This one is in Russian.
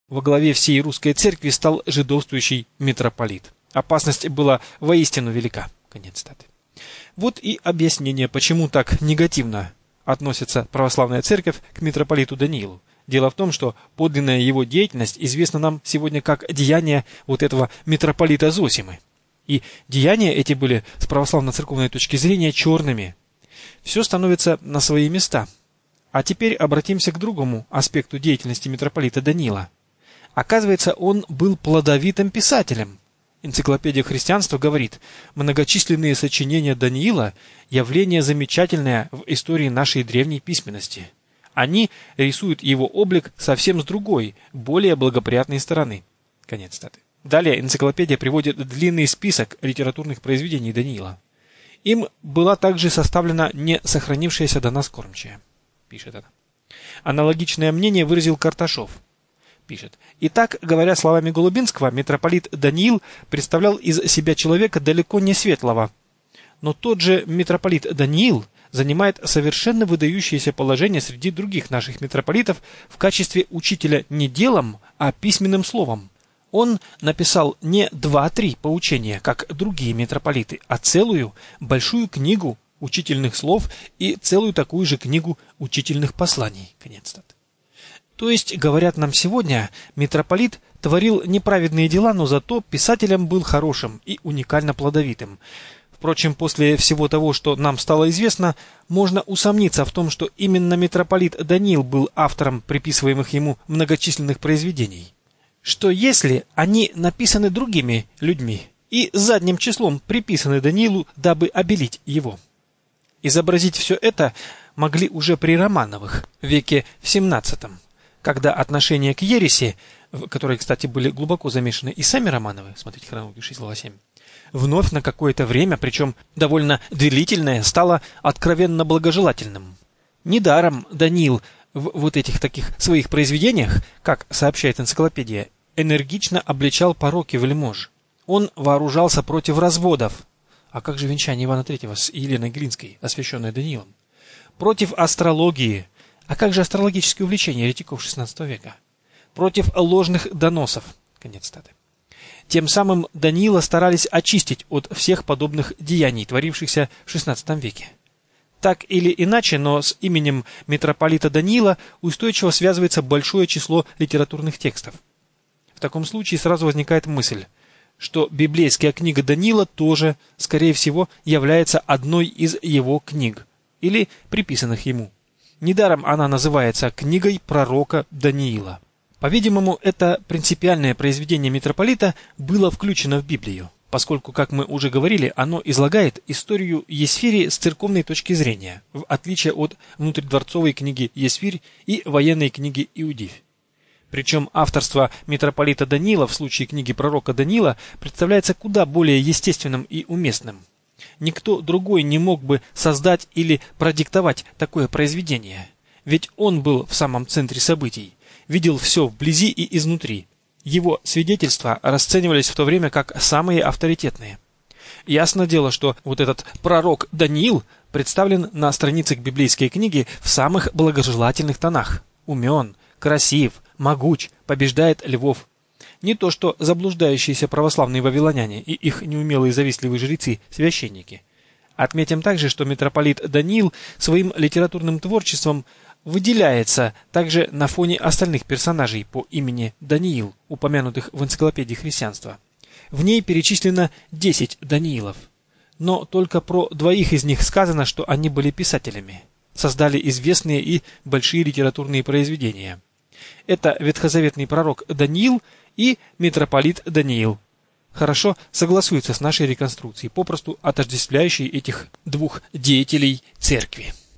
во главе всей русской церкви стал жидовствующий митрополит. Опасность была воистину велика. Конец цитаты. Вот и объяснение, почему так негативно относится православная церковь к митрополиту Даниилу. Дело в том, что подлинная его деятельность известна нам сегодня как деяния вот этого митрополита Зосимы. И деяния эти были с православно-церковной точки зрения черными. Все становится на свои места. А теперь обратимся к другому аспекту деятельности митрополита Даниила. Оказывается, он был плодовитым писателем. Энциклопедия христианства говорит: многочисленные сочинения Даниила – явление замечательное в истории нашей древней письменности. Они рисуют его облик совсем с другой, более благоприятной стороны. Конец цитаты. Далее энциклопедия приводит длинный список литературных произведений Даниила. Им была также составлена не сохранившаяся до нас кормчая. Пишет она. Аналогичное мнение выразил Карташов. Пишет. Итак, говоря словами Голубинского, митрополит Даниил представлял из себя человека далеко не светлого. Но тот же митрополит Даниил занимает совершенно выдающееся положение среди других наших митрополитов в качестве учителя не делом, а письменным словом. Он написал не 2-3 поучения, как другие митрополиты, а целую большую книгу учительных слов и целую такую же книгу учительных посланий. Конец цитаты. То есть, говорят нам сегодня, митрополит творил неправедные дела, но зато писателем был хорошим и уникально плодовитым. Впрочем, после всего того, что нам стало известно, можно усомниться в том, что именно митрополит Даниил был автором приписываемых ему многочисленных произведений. Что если они написаны другими людьми и задним числом приписаны Даниилу, дабы обелить его? Изобразить все это могли уже при Романовых, веке в XVII, когда отношение к ереси, в которой, кстати, были глубоко замешаны и сами Романовы, смотрите хронологию 6 глава 7, вновь на какое-то время, причем довольно длительное, стало откровенно благожелательным. Недаром Даниил в вот этих таких своих произведениях, как сообщает энциклопедия, энергично обличал пороки вельмож. Он вооружался против разводов. А как же венчание Ивана III с Еленой Глинской, освященное Даниилом? Против астрологии. А как же астрологические увлечения еретиков XVI века? Против ложных доносов. Конец цитаты. Тем самым Даниила старались очистить от всех подобных деяний, творившихся в XVI веке. Так или иначе, но с именем митрополита Даниила устойчиво связывается большое число литературных текстов. В таком случае сразу возникает мысль, что библейская книга Даниила тоже, скорее всего, является одной из его книг, или приписанных ему. Недаром она называется «Книгой пророка Даниила». По-видимому, это принципиальное произведение митрополита было включено в Библию, поскольку, как мы уже говорили, оно излагает историю Есфири с церковной точки зрения, в отличие от внутридворцовой книги Есфирь и военной книги Иудивь. Причем авторство митрополита Даниила в случае книги пророка Даниила представляется куда более естественным и уместным. Никто другой не мог бы создать или продиктовать такое произведение, ведь он был в самом центре событий, видел все вблизи и изнутри. Его свидетельства расценивались в то время как самые авторитетные. Ясно дело, что вот этот пророк Даниил представлен на страницах библейской книги в самых благожелательных тонах. Умен, красив, могуч, побеждает львов. Не то что заблуждающиеся православные вавилоняне и их неумелые завистливые жрецы-священники. Отметим также, что митрополит Даниил своим литературным творчеством выделяется также на фоне остальных персонажей по имени Даниил, упомянутых в энциклопедии христианства. В ней перечислено 10 Даниилов, но только про 2 из них сказано, что они были писателями, создали известные и большие литературные произведения. Это ветхозаветный пророк Даниил и митрополит Даниил. Хорошо согласуется с нашей реконструкцией, попросту отождествляющей этих 2 деятелей церкви.